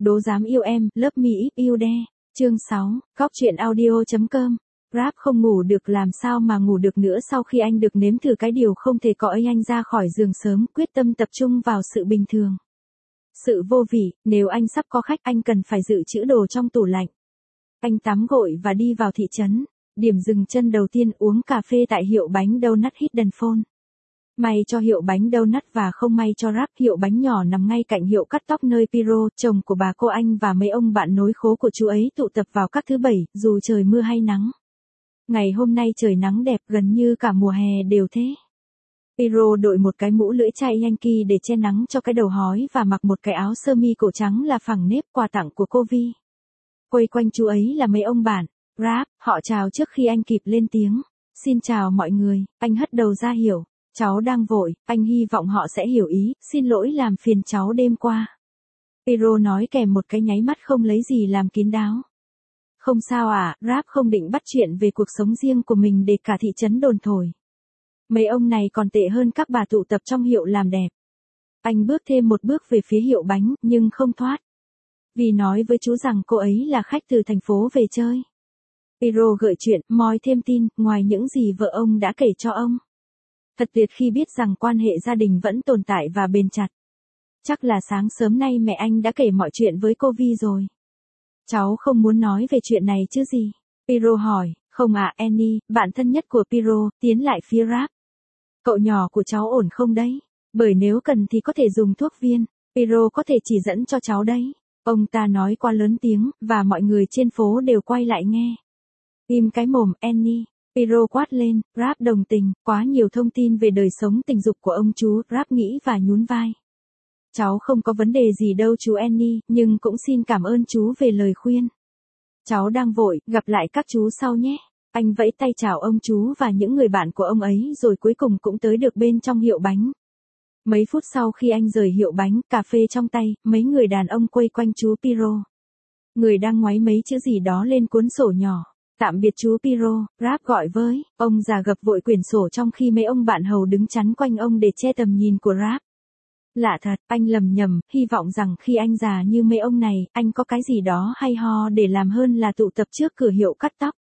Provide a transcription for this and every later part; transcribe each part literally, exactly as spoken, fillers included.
Đố dám yêu em, Love Me If You Dare. Chương sáu, Góc truyện audio.com. Rap không ngủ được làm sao mà ngủ được nữa sau khi anh được nếm thử cái điều không thể có ấy, anh ra khỏi giường sớm, quyết tâm tập trung vào sự bình thường. Sự vô vị, nếu anh sắp có khách anh cần phải dự trữ đồ trong tủ lạnh. Anh tắm gội và đi vào thị trấn. Điểm dừng chân đầu tiên uống cà phê tại hiệu bánh donut Hidden Phone. May cho hiệu bánh donut và không may cho Rap, hiệu bánh nhỏ nằm ngay cạnh hiệu cắt tóc nơi Piro, chồng của bà cô anh và mấy ông bạn nối khố của chú ấy tụ tập vào các thứ bảy, dù trời mưa hay nắng. Ngày hôm nay trời nắng đẹp, gần như cả mùa hè đều thế. Piro đội một cái mũ lưỡi chai Yankee để che nắng cho cái đầu hói và mặc một cái áo sơ mi cổ trắng là phẳng nếp, quà tặng của cô Vi. Quây quanh chú ấy là mấy ông bạn. Rap, họ chào trước khi anh kịp lên tiếng. Xin chào mọi người, anh hất đầu ra hiểu. Cháu đang vội, anh hy vọng họ sẽ hiểu ý, xin lỗi làm phiền cháu đêm qua. Piro nói kèm một cái nháy mắt không lấy gì làm kín đáo. Không sao à, Rap không định bắt chuyện về cuộc sống riêng của mình để cả thị trấn đồn thổi. Mấy ông này còn tệ hơn các bà tụ tập trong hiệu làm đẹp. Anh bước thêm một bước về phía hiệu bánh, nhưng không thoát. Vì nói với chú rằng cô ấy là khách từ thành phố về chơi. Piro gợi chuyện, moi thêm tin, ngoài những gì vợ ông đã kể cho ông. Thật tuyệt khi biết rằng quan hệ gia đình vẫn tồn tại và bền chặt. Chắc là sáng sớm nay mẹ anh đã kể mọi chuyện với cô Vi rồi. Cháu không muốn nói về chuyện này chứ gì? Piro hỏi, không ạ à, Annie, bạn thân nhất của Piro, tiến lại phía Rap. Cậu nhỏ của cháu ổn không đấy? Bởi nếu cần thì có thể dùng thuốc viên, Piro có thể chỉ dẫn cho cháu đấy. Ông ta nói qua lớn tiếng, và mọi người trên phố đều quay lại nghe. Im cái mồm, Annie. Piro quát lên, Rap đồng tình, quá nhiều thông tin về đời sống tình dục của ông chú, Rap nghĩ và nhún vai. Cháu không có vấn đề gì đâu chú Annie, nhưng cũng xin cảm ơn chú về lời khuyên. Cháu đang vội, gặp lại các chú sau nhé. Anh vẫy tay chào ông chú và những người bạn của ông ấy rồi cuối cùng cũng tới được bên trong hiệu bánh. Mấy phút sau khi anh rời hiệu bánh, cà phê trong tay, mấy người đàn ông quây quanh chú Piro. Người đang ngoáy mấy chữ gì đó lên cuốn sổ nhỏ. Tạm biệt chú Piro, Rap gọi với, ông già gập vội quyển sổ trong khi mấy ông bạn hầu đứng chắn quanh ông để che tầm nhìn của Rap. Lạ thật, anh lầm nhầm, hy vọng rằng khi anh già như mấy ông này, anh có cái gì đó hay ho để làm hơn là tụ tập trước cửa hiệu cắt tóc.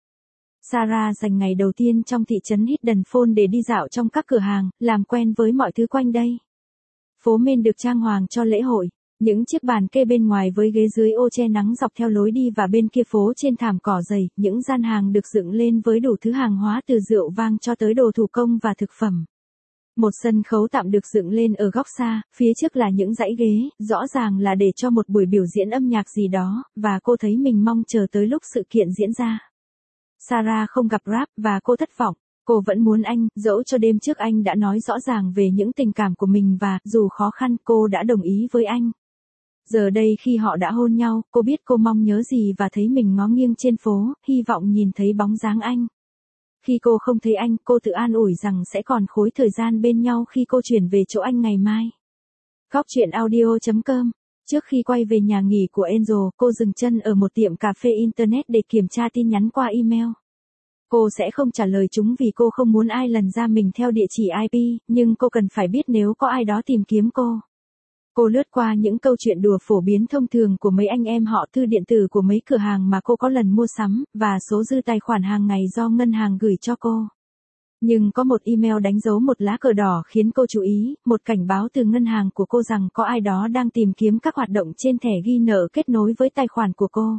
Sarah dành ngày đầu tiên trong thị trấn Hidden Phone để đi dạo trong các cửa hàng, làm quen với mọi thứ quanh đây. Phố Main được trang hoàng cho lễ hội. Những chiếc bàn kê bên ngoài với ghế dưới ô che nắng dọc theo lối đi và bên kia phố trên thảm cỏ dày, những gian hàng được dựng lên với đủ thứ hàng hóa từ rượu vang cho tới đồ thủ công và thực phẩm. Một sân khấu tạm được dựng lên ở góc xa, phía trước là những dãy ghế, rõ ràng là để cho một buổi biểu diễn âm nhạc gì đó, và cô thấy mình mong chờ tới lúc sự kiện diễn ra. Sarah không gặp Rap và cô thất vọng. Cô vẫn muốn anh, dẫu cho đêm trước anh đã nói rõ ràng về những tình cảm của mình và, dù khó khăn, cô đã đồng ý với anh. Giờ đây khi họ đã hôn nhau, cô biết cô mong nhớ gì và thấy mình ngó nghiêng trên phố, hy vọng nhìn thấy bóng dáng anh. Khi cô không thấy anh, cô tự an ủi rằng sẽ còn khối thời gian bên nhau khi cô chuyển về chỗ anh ngày mai. Góc truyện audio.com. Trước khi quay về nhà nghỉ của Angel, cô dừng chân ở một tiệm cà phê Internet để kiểm tra tin nhắn qua email. Cô sẽ không trả lời chúng vì cô không muốn ai lần ra mình theo địa chỉ i pê, nhưng cô cần phải biết nếu có ai đó tìm kiếm cô. Cô lướt qua những câu chuyện đùa phổ biến thông thường của mấy anh em họ, thư điện tử của mấy cửa hàng mà cô có lần mua sắm, và số dư tài khoản hàng ngày do ngân hàng gửi cho cô. Nhưng có một email đánh dấu một lá cờ đỏ khiến cô chú ý, một cảnh báo từ ngân hàng của cô rằng có ai đó đang tìm kiếm các hoạt động trên thẻ ghi nợ kết nối với tài khoản của cô.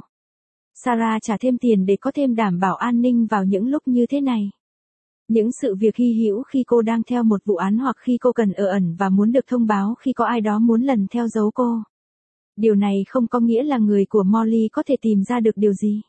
Sarah trả thêm tiền để có thêm đảm bảo an ninh vào những lúc như thế này. Những sự việc hy hữu khi cô đang theo một vụ án hoặc khi cô cần ở ẩn và muốn được thông báo khi có ai đó muốn lần theo dấu cô. Điều này không có nghĩa là người của Molly có thể tìm ra được điều gì.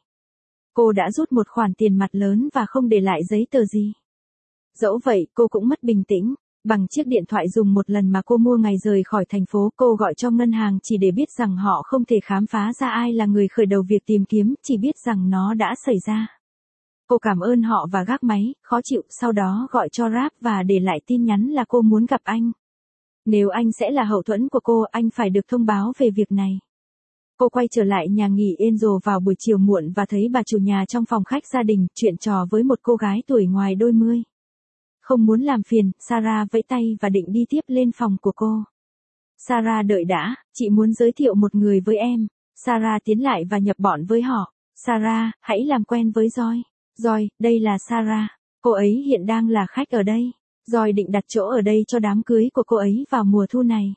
Cô đã rút một khoản tiền mặt lớn và không để lại giấy tờ gì. Dẫu vậy, cô cũng mất bình tĩnh. Bằng chiếc điện thoại dùng một lần mà cô mua ngày rời khỏi thành phố, cô gọi cho ngân hàng chỉ để biết rằng họ không thể khám phá ra ai là người khởi đầu việc tìm kiếm, chỉ biết rằng nó đã xảy ra. Cô cảm ơn họ và gác máy, khó chịu, sau đó gọi cho Rap và để lại tin nhắn là cô muốn gặp anh. Nếu anh sẽ là hậu thuẫn của cô, anh phải được thông báo về việc này. Cô quay trở lại nhà nghỉ Angel vào buổi chiều muộn và thấy bà chủ nhà trong phòng khách gia đình, chuyện trò với một cô gái tuổi ngoài đôi mươi. Không muốn làm phiền, Sarah vẫy tay và định đi tiếp lên phòng của cô. Sarah đợi đã, chị muốn giới thiệu một người với em. Sarah tiến lại và nhập bọn với họ. Sarah, hãy làm quen với Joy. Joy, đây là Sarah. Cô ấy hiện đang là khách ở đây. Joy định đặt chỗ ở đây cho đám cưới của cô ấy vào mùa thu này.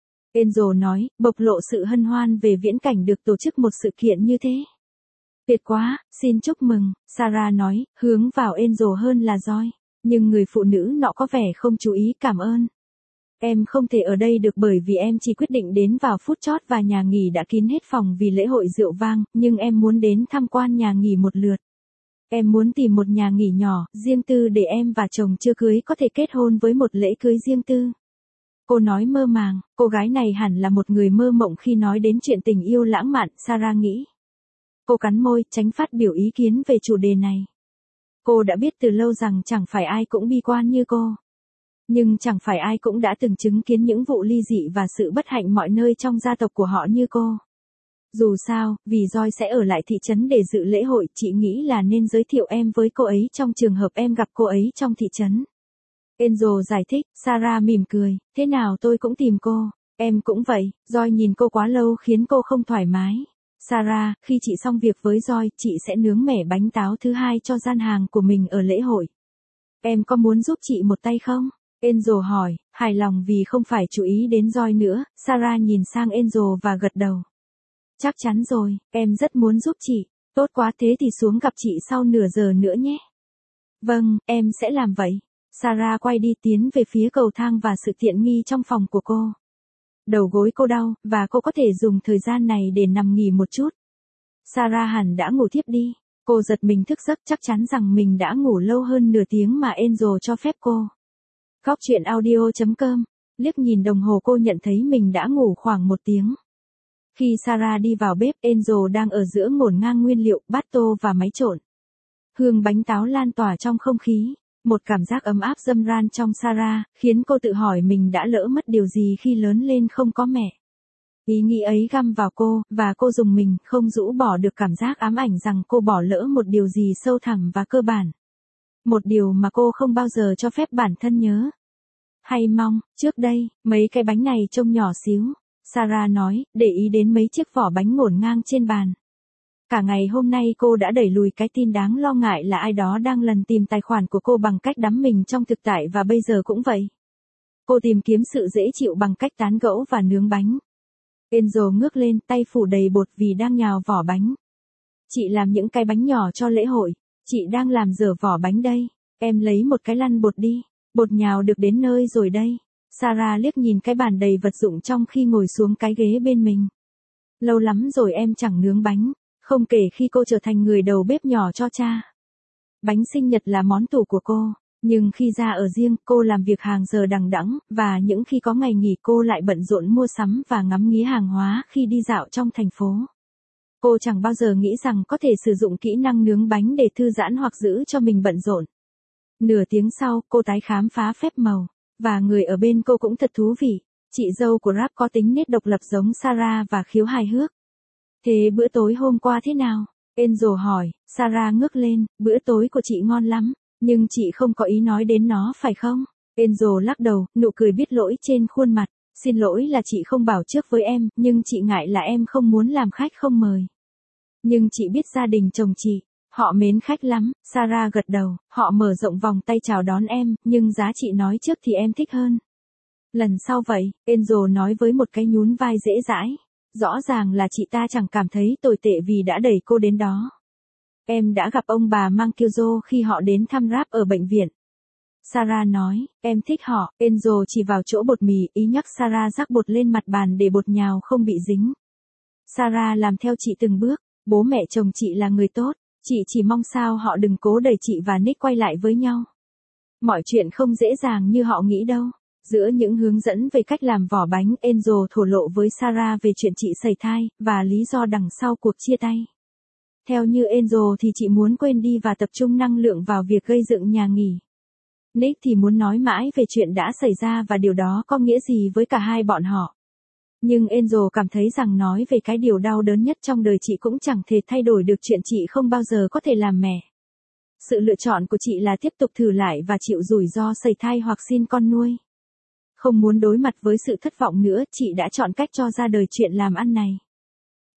Angel nói, bộc lộ sự hân hoan về viễn cảnh được tổ chức một sự kiện như thế. Tuyệt quá, xin chúc mừng, Sarah nói, hướng vào Angel hơn là Joy. Nhưng người phụ nữ nọ có vẻ không chú ý. Cảm ơn. Em không thể ở đây được bởi vì em chỉ quyết định đến vào phút chót và nhà nghỉ đã kín hết phòng vì lễ hội rượu vang, nhưng em muốn đến tham quan nhà nghỉ một lượt. Em muốn tìm một nhà nghỉ nhỏ, riêng tư để em và chồng chưa cưới có thể kết hôn với một lễ cưới riêng tư. Cô nói mơ màng, cô gái này hẳn là một người mơ mộng khi nói đến chuyện tình yêu lãng mạn, Sarah nghĩ. Cô cắn môi, tránh phát biểu ý kiến về chủ đề này. Cô đã biết từ lâu rằng chẳng phải ai cũng bi quan như cô. Nhưng chẳng phải ai cũng đã từng chứng kiến những vụ ly dị và sự bất hạnh mọi nơi trong gia tộc của họ như cô. Dù sao, vì Joy sẽ ở lại thị trấn để dự lễ hội, chị nghĩ là nên giới thiệu em với cô ấy trong trường hợp em gặp cô ấy trong thị trấn. Angel giải thích, Sarah mỉm cười, thế nào tôi cũng tìm cô, em cũng vậy, Joy nhìn cô quá lâu khiến cô không thoải mái. Sarah, khi chị xong việc với Joy, chị sẽ nướng mẻ bánh táo thứ hai cho gian hàng của mình ở lễ hội. Em có muốn giúp chị một tay không? Angel hỏi, hài lòng vì không phải chú ý đến Joy nữa, Sarah nhìn sang Angel và gật đầu. Chắc chắn rồi, em rất muốn giúp chị, tốt quá thế thì xuống gặp chị sau nửa giờ nữa nhé. Vâng, em sẽ làm vậy. Sarah quay đi tiến về phía cầu thang và sự tiện nghi trong phòng của cô. Đầu gối cô đau, và cô có thể dùng thời gian này để nằm nghỉ một chút. Sarah hẳn đã ngủ thiếp đi. Cô giật mình thức giấc chắc chắn rằng mình đã ngủ lâu hơn nửa tiếng mà Angel cho phép cô. Góc truyện audio chấm com. Liếc nhìn đồng hồ cô nhận thấy mình đã ngủ khoảng một tiếng. Khi Sarah đi vào bếp, Angel đang ở giữa ngổn ngang nguyên liệu, bát tô và máy trộn. Hương bánh táo lan tỏa trong không khí. Một cảm giác ấm áp dâm ran trong Sarah, khiến cô tự hỏi mình đã lỡ mất điều gì khi lớn lên không có mẹ. Ý nghĩ ấy găm vào cô, và cô dùng mình không rũ bỏ được cảm giác ám ảnh rằng cô bỏ lỡ một điều gì sâu thẳm và cơ bản. Một điều mà cô không bao giờ cho phép bản thân nhớ. Hay mong, trước đây, mấy cái bánh này trông nhỏ xíu. Sarah nói, để ý đến mấy chiếc vỏ bánh ngổn ngang trên bàn. Cả ngày hôm nay cô đã đẩy lùi cái tin đáng lo ngại là ai đó đang lần tìm tài khoản của cô bằng cách đắm mình trong thực tại và bây giờ cũng vậy. Cô tìm kiếm sự dễ chịu bằng cách tán gẫu và nướng bánh. Angel ngước lên, tay phủ đầy bột vì đang nhào vỏ bánh. Chị làm những cái bánh nhỏ cho lễ hội. Chị đang làm dở vỏ bánh đây. Em lấy một cái lăn bột đi. Bột nhào được đến nơi rồi đây. Sarah liếc nhìn cái bàn đầy vật dụng trong khi ngồi xuống cái ghế bên mình. Lâu lắm rồi em chẳng nướng bánh. Không kể khi cô trở thành người đầu bếp nhỏ cho cha. Bánh sinh nhật là món tủ của cô. Nhưng khi ra ở riêng, cô làm việc hàng giờ đằng đẵng, và những khi có ngày nghỉ cô lại bận rộn mua sắm và ngắm nghía hàng hóa khi đi dạo trong thành phố. Cô chẳng bao giờ nghĩ rằng có thể sử dụng kỹ năng nướng bánh để thư giãn hoặc giữ cho mình bận rộn. Nửa tiếng sau, cô tái khám phá phép màu, và người ở bên cô cũng thật thú vị. Chị dâu của Rap có tính nết độc lập giống Sarah và khiếu hài hước. Thế bữa tối hôm qua thế nào? Angel hỏi. Sarah ngước lên, bữa tối của chị ngon lắm, nhưng chị không có ý nói đến nó phải không? Angel lắc đầu, nụ cười biết lỗi trên khuôn mặt. Xin lỗi là chị không bảo trước với em, nhưng chị ngại là em không muốn làm khách không mời. Nhưng chị biết gia đình chồng chị, họ mến khách lắm. Sarah gật đầu, họ mở rộng vòng tay chào đón em, nhưng giá chị nói trước thì em thích hơn. Lần sau vậy, Angel nói với một cái nhún vai dễ dãi. Rõ ràng là chị ta chẳng cảm thấy tồi tệ vì đã đẩy cô đến đó. Em đã gặp ông bà Mancuso khi họ đến thăm Rap ở bệnh viện. Sarah nói, em thích họ. Angel chỉ vào chỗ bột mì, ý nhắc Sarah rắc bột lên mặt bàn để bột nhào không bị dính. Sarah làm theo chị từng bước. Bố mẹ chồng chị là người tốt. Chị chỉ mong sao họ đừng cố đẩy chị và Nick quay lại với nhau. Mọi chuyện không dễ dàng như họ nghĩ đâu. Giữa những hướng dẫn về cách làm vỏ bánh, Angel thổ lộ với Sarah về chuyện chị sẩy thai, và lý do đằng sau cuộc chia tay. Theo như Angel thì chị muốn quên đi và tập trung năng lượng vào việc gây dựng nhà nghỉ. Nick thì muốn nói mãi về chuyện đã xảy ra và điều đó có nghĩa gì với cả hai bọn họ. Nhưng Angel cảm thấy rằng nói về cái điều đau đớn nhất trong đời chị cũng chẳng thể thay đổi được chuyện chị không bao giờ có thể làm mẹ. Sự lựa chọn của chị là tiếp tục thử lại và chịu rủi ro sẩy thai hoặc xin con nuôi. Không muốn đối mặt với sự thất vọng nữa, chị đã chọn cách cho ra đời chuyện làm ăn này.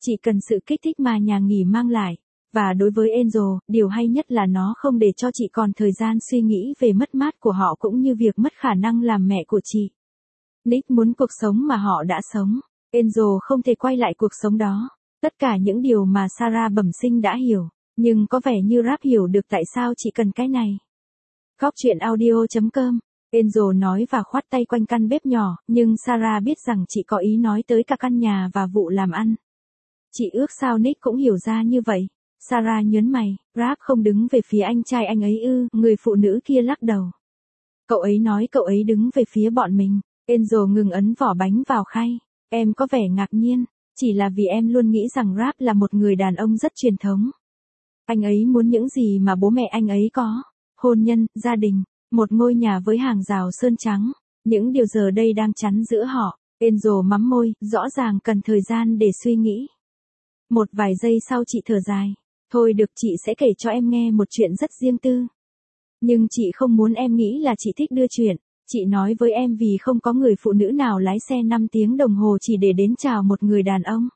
Chỉ cần sự kích thích mà nhà nghỉ mang lại. Và đối với Angel, điều hay nhất là nó không để cho chị còn thời gian suy nghĩ về mất mát của họ cũng như việc mất khả năng làm mẹ của chị. Nick muốn cuộc sống mà họ đã sống. Angel không thể quay lại cuộc sống đó. Tất cả những điều mà Sarah bẩm sinh đã hiểu. Nhưng có vẻ như Rap hiểu được tại sao chị cần cái này. Góc chuyện audio chấm com. Angel nói và khoát tay quanh căn bếp nhỏ, nhưng Sarah biết rằng chị có ý nói tới cả căn nhà và vụ làm ăn. Chị ước sao Nick cũng hiểu ra như vậy. Sarah nhớn mày, Rap không đứng về phía anh trai anh ấy ư, người phụ nữ kia lắc đầu. Cậu ấy nói cậu ấy đứng về phía bọn mình. Angel ngừng ấn vỏ bánh vào khay. Em có vẻ ngạc nhiên, chỉ là vì em luôn nghĩ rằng Rap là một người đàn ông rất truyền thống. Anh ấy muốn những gì mà bố mẹ anh ấy có. Hôn nhân, gia đình, một ngôi nhà với hàng rào sơn trắng. Những điều giờ đây đang chắn giữa họ. Angel mắm môi, rõ ràng cần thời gian để suy nghĩ. Một vài giây sau chị thở dài. Thôi được, chị sẽ kể cho em nghe một chuyện rất riêng tư. Nhưng chị không muốn em nghĩ là chị thích đưa chuyện. Chị nói với em vì không có người phụ nữ nào lái xe năm tiếng đồng hồ chỉ để đến chào một người đàn ông.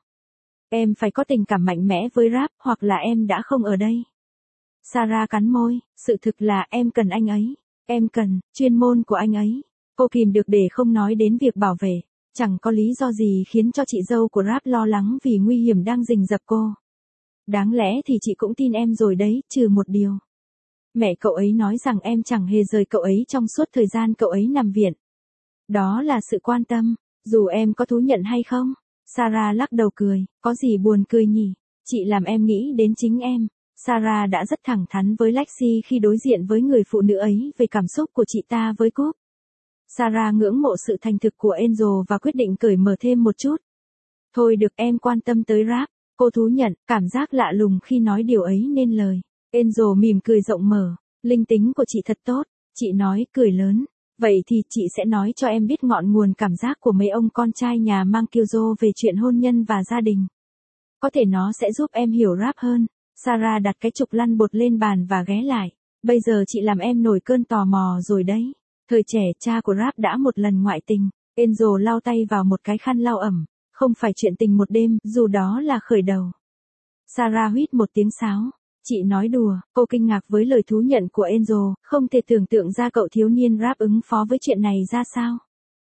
Em phải có tình cảm mạnh mẽ với Rap, hoặc là em đã không ở đây. Sarah cắn môi, sự thực là em cần anh ấy. Em cần, chuyên môn của anh ấy. Cô kìm được để không nói đến việc bảo vệ. Chẳng có lý do gì khiến cho chị dâu của Rap lo lắng vì nguy hiểm đang rình rập cô. Đáng lẽ thì chị cũng tin em rồi đấy, trừ một điều. Mẹ cậu ấy nói rằng em chẳng hề rời cậu ấy trong suốt thời gian cậu ấy nằm viện. Đó là sự quan tâm, dù em có thú nhận hay không. Sarah lắc đầu cười, có gì buồn cười nhỉ, chị làm em nghĩ đến chính em. Sarah đã rất thẳng thắn với Lexi khi đối diện với người phụ nữ ấy về cảm xúc của chị ta với Cúp. Sarah ngưỡng mộ sự thành thực của Angel và quyết định cởi mở thêm một chút. Thôi được, em quan tâm tới Rap. Cô thú nhận, cảm giác lạ lùng khi nói điều ấy nên lời. Angel mỉm cười rộng mở. Linh tính của chị thật tốt. Chị nói, cười lớn. Vậy thì chị sẽ nói cho em biết ngọn nguồn cảm giác của mấy ông con trai nhà mang Kyuzo về chuyện hôn nhân và gia đình. Có thể nó sẽ giúp em hiểu Rap hơn. Sarah đặt cái trục lăn bột lên bàn và ghé lại. Bây giờ chị làm em nổi cơn tò mò rồi đấy. Thời trẻ cha của Rap đã một lần ngoại tình. Angel lau tay vào một cái khăn lau ẩm. Không phải chuyện tình một đêm, dù đó là khởi đầu. Sarah huýt một tiếng sáo. Chị nói đùa, cô kinh ngạc với lời thú nhận của Angel, không thể tưởng tượng ra cậu thiếu niên Rap ứng phó với chuyện này ra sao.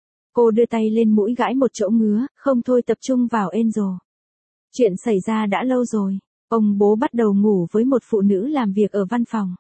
Cô đưa tay lên mũi gãi một chỗ ngứa, không thôi tập trung vào Angel. Chuyện xảy ra đã lâu rồi. Ông bố bắt đầu ngủ với một phụ nữ làm việc ở văn phòng.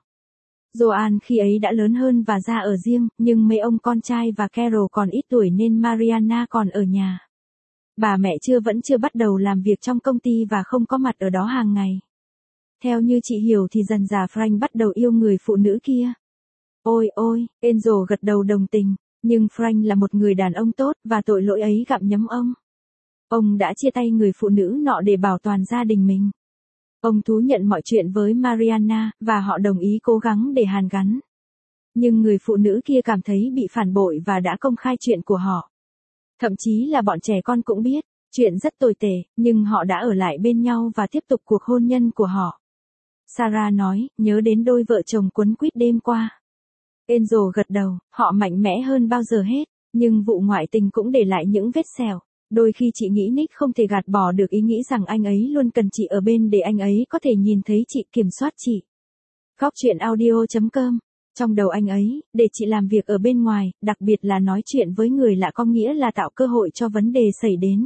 Joan khi ấy đã lớn hơn và ra ở riêng, nhưng mấy ông con trai và Carol còn ít tuổi nên Mariana còn ở nhà. Bà mẹ chưa vẫn chưa bắt đầu làm việc trong công ty và không có mặt ở đó hàng ngày. Theo như chị hiểu thì dần dà Frank bắt đầu yêu người phụ nữ kia. Ôi ôi, Angel gật đầu đồng tình, nhưng Frank là một người đàn ông tốt và tội lỗi ấy gặm nhấm ông. Ông đã chia tay người phụ nữ nọ để bảo toàn gia đình mình. Ông thú nhận mọi chuyện với Mariana, và họ đồng ý cố gắng để hàn gắn. Nhưng người phụ nữ kia cảm thấy bị phản bội và đã công khai chuyện của họ. Thậm chí là bọn trẻ con cũng biết, chuyện rất tồi tệ, nhưng họ đã ở lại bên nhau và tiếp tục cuộc hôn nhân của họ. Sarah nói, nhớ đến đôi vợ chồng quấn quýt đêm qua. Angel gật đầu, họ mạnh mẽ hơn bao giờ hết, nhưng vụ ngoại tình cũng để lại những vết sẹo. Đôi khi chị nghĩ Nick không thể gạt bỏ được ý nghĩ rằng anh ấy luôn cần chị ở bên để anh ấy có thể nhìn thấy chị, kiểm soát chị. Góc chuyện audio chấm com. Trong đầu anh ấy, để chị làm việc ở bên ngoài, đặc biệt là nói chuyện với người lạ có nghĩa là tạo cơ hội cho vấn đề xảy đến.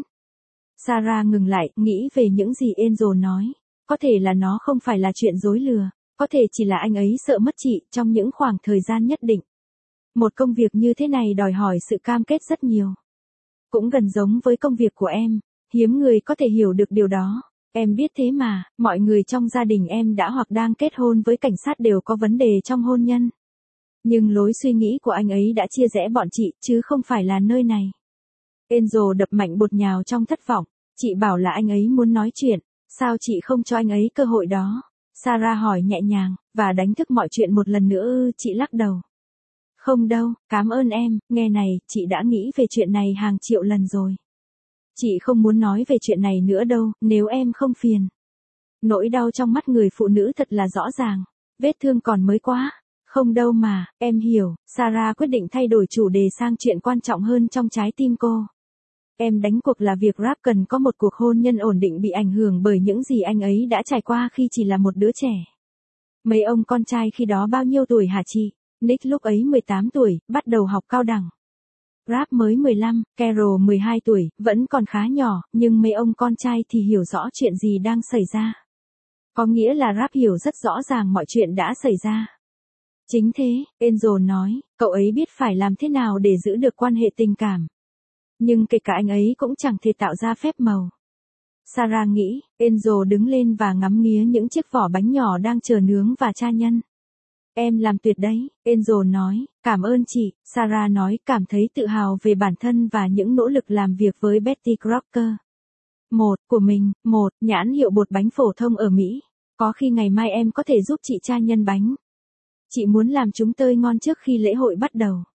Sarah ngừng lại, nghĩ về những gì Angel nói. Có thể là nó không phải là chuyện dối lừa, có thể chỉ là anh ấy sợ mất chị trong những khoảng thời gian nhất định. Một công việc như thế này đòi hỏi sự cam kết rất nhiều. Cũng gần giống với công việc của em, hiếm người có thể hiểu được điều đó. Em biết thế mà, mọi người trong gia đình em đã hoặc đang kết hôn với cảnh sát đều có vấn đề trong hôn nhân. Nhưng lối suy nghĩ của anh ấy đã chia rẽ bọn chị, chứ không phải là nơi này. Angel đập mạnh bột nhào trong thất vọng. Chị bảo là anh ấy muốn nói chuyện, sao chị không cho anh ấy cơ hội đó? Sarah hỏi nhẹ nhàng, và đánh thức mọi chuyện một lần nữa ư? Chị lắc đầu. Không đâu, cảm ơn em, nghe này, chị đã nghĩ về chuyện này hàng triệu lần rồi. Chị không muốn nói về chuyện này nữa đâu, nếu em không phiền. Nỗi đau trong mắt người phụ nữ thật là rõ ràng. Vết thương còn mới quá. Không đâu mà, em hiểu. Sarah quyết định thay đổi chủ đề sang chuyện quan trọng hơn trong trái tim cô. Em đánh cuộc là việc Rap cần có một cuộc hôn nhân ổn định bị ảnh hưởng bởi những gì anh ấy đã trải qua khi chỉ là một đứa trẻ. Mấy ông con trai khi đó bao nhiêu tuổi hả chị? Nick lúc ấy mười tám tuổi, bắt đầu học cao đẳng. Rap mới mười lăm, Carol mười hai tuổi, vẫn còn khá nhỏ, nhưng mấy ông con trai thì hiểu rõ chuyện gì đang xảy ra. Có nghĩa là Rap hiểu rất rõ ràng mọi chuyện đã xảy ra. Chính thế, Angel nói, cậu ấy biết phải làm thế nào để giữ được quan hệ tình cảm. Nhưng kể cả anh ấy cũng chẳng thể tạo ra phép màu. Sarah nghĩ, Angel đứng lên và ngắm nghía những chiếc vỏ bánh nhỏ đang chờ nướng và tra nhân. Em làm tuyệt đấy, Angel nói, cảm ơn chị, Sarah nói cảm thấy tự hào về bản thân và những nỗ lực làm việc với Betty Crocker. Một, của mình, một, nhãn hiệu bột bánh phổ thông ở Mỹ. Có khi ngày mai em có thể giúp chị tra nhân bánh. Chị muốn làm chúng tươi ngon trước khi lễ hội bắt đầu.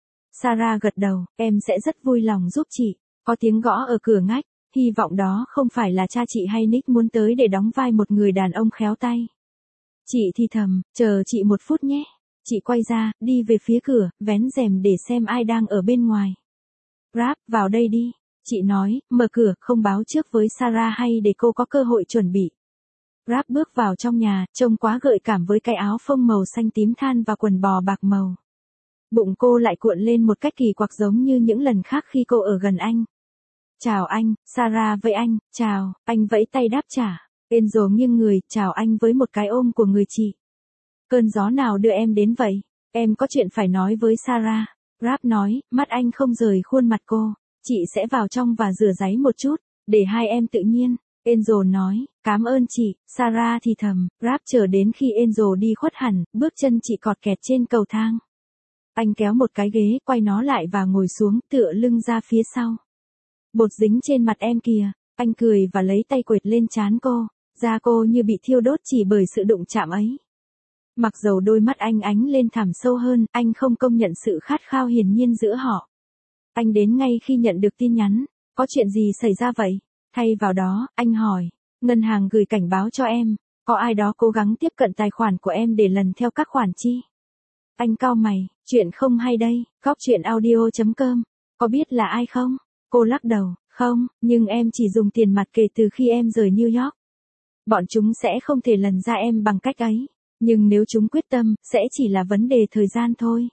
Sarah gật đầu, em sẽ rất vui lòng giúp chị. Có tiếng gõ ở cửa ngách, hy vọng đó không phải là cha chị hay Nick muốn tới để đóng vai một người đàn ông khéo tay. Chị thì thầm, chờ chị một phút nhé. Chị quay ra, đi về phía cửa, vén rèm để xem ai đang ở bên ngoài. Rap, vào đây đi. Chị nói, mở cửa, không báo trước với Sarah hay để cô có cơ hội chuẩn bị. Rap bước vào trong nhà, trông quá gợi cảm với cái áo phông màu xanh tím than và quần bò bạc màu. Bụng cô lại cuộn lên một cách kỳ quặc giống như những lần khác khi cô ở gần anh. Chào anh, Sarah với anh, chào, anh vẫy tay đáp trả. Angel nghiêng người, chào anh với một cái ôm của người chị. Cơn gió nào đưa em đến vậy? Em có chuyện phải nói với Sarah. Rap nói, mắt anh không rời khuôn mặt cô. Chị sẽ vào trong và rửa ráy một chút, để hai em tự nhiên. Angel nói, cảm ơn chị, Sarah thì thầm. Rap chờ đến khi Angel đi khuất hẳn, bước chân chị cọt kẹt trên cầu thang. Anh kéo một cái ghế, quay nó lại và ngồi xuống, tựa lưng ra phía sau. Bột dính trên mặt em kìa. Anh cười và lấy tay quệt lên trán cô. Da cô như bị thiêu đốt chỉ bởi sự đụng chạm ấy. Mặc dầu đôi mắt anh ánh lên thẳm sâu hơn, anh không công nhận sự khát khao hiển nhiên giữa họ. Anh đến ngay khi nhận được tin nhắn. Có chuyện gì xảy ra vậy? Thay vào đó, anh hỏi. Ngân hàng gửi cảnh báo cho em. Có ai đó cố gắng tiếp cận tài khoản của em để lần theo các khoản chi? Anh cau mày. Chuyện không hay đây. Góc chuyện audio chấm com. Có biết là ai không? Cô lắc đầu. Không, nhưng em chỉ dùng tiền mặt kể từ khi em rời New York. Bọn chúng sẽ không thể lần ra em bằng cách ấy. Nhưng nếu chúng quyết tâm, sẽ chỉ là vấn đề thời gian thôi.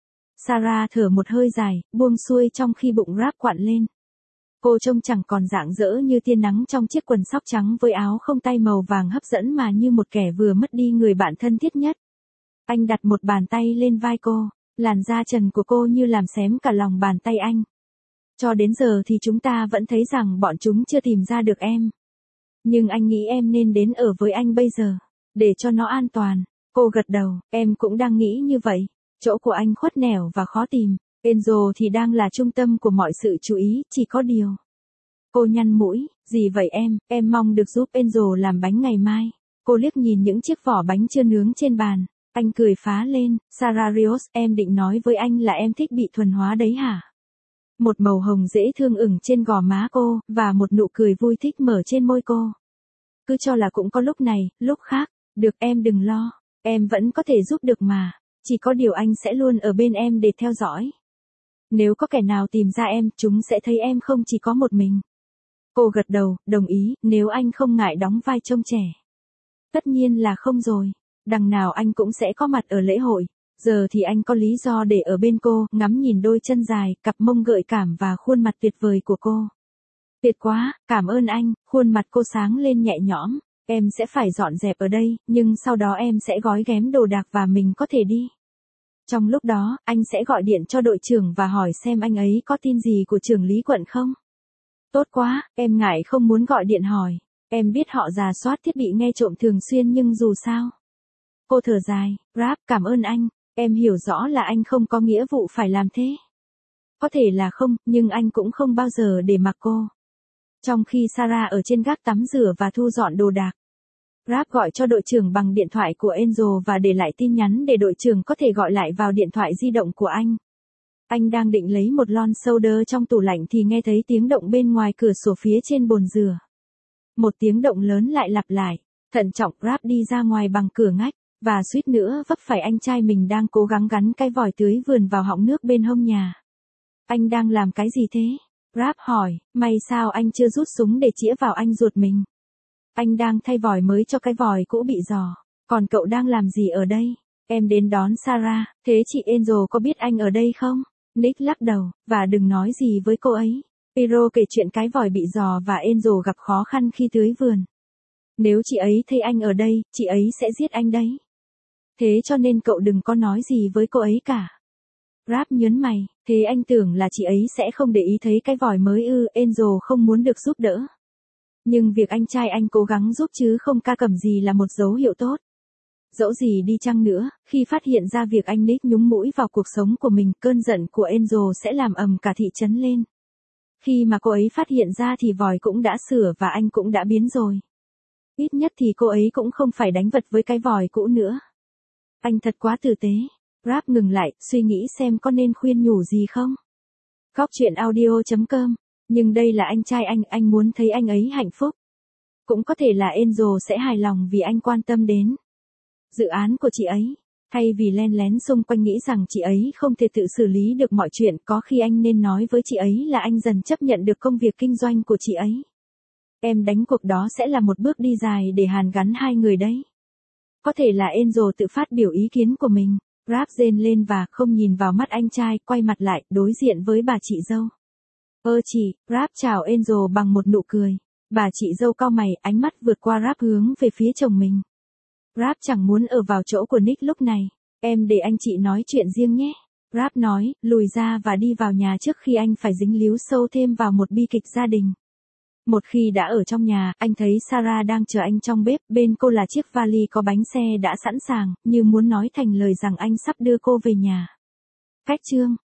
Sarah thở một hơi dài, buông xuôi trong khi bụng Rap quặn lên. Cô trông chẳng còn rạng rỡ như tia nắng trong chiếc quần sóc trắng với áo không tay màu vàng hấp dẫn mà như một kẻ vừa mất đi người bạn thân thiết nhất. Anh đặt một bàn tay lên vai cô, làn da trần của cô như làm xém cả lòng bàn tay anh. Cho đến giờ thì chúng ta vẫn thấy rằng bọn chúng chưa tìm ra được em. Nhưng anh nghĩ em nên đến ở với anh bây giờ, để cho nó an toàn. Cô gật đầu, em cũng đang nghĩ như vậy. Chỗ của anh khuất nẻo và khó tìm. Angel thì đang là trung tâm của mọi sự chú ý, chỉ có điều. Cô nhăn mũi, gì vậy em, em mong được giúp Angel làm bánh ngày mai. Cô liếc nhìn những chiếc vỏ bánh chưa nướng trên bàn. Anh cười phá lên, Sarah Rios, em định nói với anh là em thích bị thuần hóa đấy hả? Một màu hồng dễ thương ửng trên gò má cô, và một nụ cười vui thích mở trên môi cô. Cứ cho là cũng có lúc này, lúc khác. Được em đừng lo, em vẫn có thể giúp được mà. Chỉ có điều anh sẽ luôn ở bên em để theo dõi. Nếu có kẻ nào tìm ra em, chúng sẽ thấy em không chỉ có một mình. Cô gật đầu, đồng ý, nếu anh không ngại đóng vai trông trẻ. Tất nhiên là không rồi. Đằng nào anh cũng sẽ có mặt ở lễ hội. Giờ thì anh có lý do để ở bên cô, ngắm nhìn đôi chân dài, cặp mông gợi cảm và khuôn mặt tuyệt vời của cô. Tuyệt quá, cảm ơn anh, khuôn mặt cô sáng lên nhẹ nhõm. Em sẽ phải dọn dẹp ở đây, nhưng sau đó em sẽ gói ghém đồ đạc và mình có thể đi. Trong lúc đó, anh sẽ gọi điện cho đội trưởng và hỏi xem anh ấy có tin gì của trưởng lý quận không. Tốt quá, em ngại không muốn gọi điện hỏi. Em biết họ rà soát thiết bị nghe trộm thường xuyên nhưng dù sao. Cô thở dài, Rap, cảm ơn anh. Em hiểu rõ là anh không có nghĩa vụ phải làm thế. Có thể là không, nhưng anh cũng không bao giờ để mặc cô. Trong khi Sarah ở trên gác tắm rửa và thu dọn đồ đạc, Rap gọi cho đội trưởng bằng điện thoại của Angel và để lại tin nhắn để đội trưởng có thể gọi lại vào điện thoại di động của anh. Anh đang định lấy một lon soda trong tủ lạnh thì nghe thấy tiếng động bên ngoài cửa sổ phía trên bồn rửa. Một tiếng động lớn lại lặp lại. Thận trọng, Rap đi ra ngoài bằng cửa ngách, và suýt nữa vấp phải anh trai mình đang cố gắng gắn cái vòi tưới vườn vào họng nước bên hông nhà. Anh đang làm cái gì thế? Rap hỏi, may sao anh chưa rút súng để chĩa vào anh ruột mình? Anh đang thay vòi mới cho cái vòi cũ bị rò. Còn cậu đang làm gì ở đây? Em đến đón Sarah, thế chị Angel có biết anh ở đây không? Nick lắc đầu, và đừng nói gì với cô ấy. Pyro kể chuyện cái vòi bị rò và Angel gặp khó khăn khi tưới vườn. Nếu chị ấy thấy anh ở đây, chị ấy sẽ giết anh đấy. Thế cho nên cậu đừng có nói gì với cô ấy cả. Rap nhớn mày, thế anh tưởng là chị ấy sẽ không để ý thấy cái vòi mới ư? Angel không muốn được giúp đỡ. Nhưng việc anh trai anh cố gắng giúp chứ không ca cầm gì là một dấu hiệu tốt. Dẫu gì đi chăng nữa, khi phát hiện ra việc anh Nick nhúng mũi vào cuộc sống của mình, cơn giận của Angel sẽ làm ầm cả thị trấn lên. Khi mà cô ấy phát hiện ra thì vòi cũng đã sửa và anh cũng đã biến rồi. Ít nhất thì cô ấy cũng không phải đánh vật với cái vòi cũ nữa. Anh thật quá tử tế. Rap ngừng lại, suy nghĩ xem có nên khuyên nhủ gì không. Góc chuyện audio chấm com. Nhưng đây là anh trai anh, anh muốn thấy anh ấy hạnh phúc. Cũng có thể là Angel sẽ hài lòng vì anh quan tâm đến dự án của chị ấy. Thay vì len lén xung quanh nghĩ rằng chị ấy không thể tự xử lý được mọi chuyện, có khi anh nên nói với chị ấy là anh dần chấp nhận được công việc kinh doanh của chị ấy. Em đánh cuộc đó sẽ là một bước đi dài để hàn gắn hai người đấy. Có thể là Angel tự phát biểu ý kiến của mình. Rap rên lên và không nhìn vào mắt anh trai, quay mặt lại, đối diện với bà chị dâu. Ơ chị, Rap chào Angel bằng một nụ cười. Bà chị dâu cau mày, ánh mắt vượt qua Rap hướng về phía chồng mình. Rap chẳng muốn ở vào chỗ của Nick lúc này. Em để anh chị nói chuyện riêng nhé. Rap nói, lùi ra và đi vào nhà trước khi anh phải dính líu sâu thêm vào một bi kịch gia đình. Một khi đã ở trong nhà, anh thấy Sarah đang chờ anh trong bếp, bên cô là chiếc vali có bánh xe đã sẵn sàng, như muốn nói thành lời rằng anh sắp đưa cô về nhà. Cách chương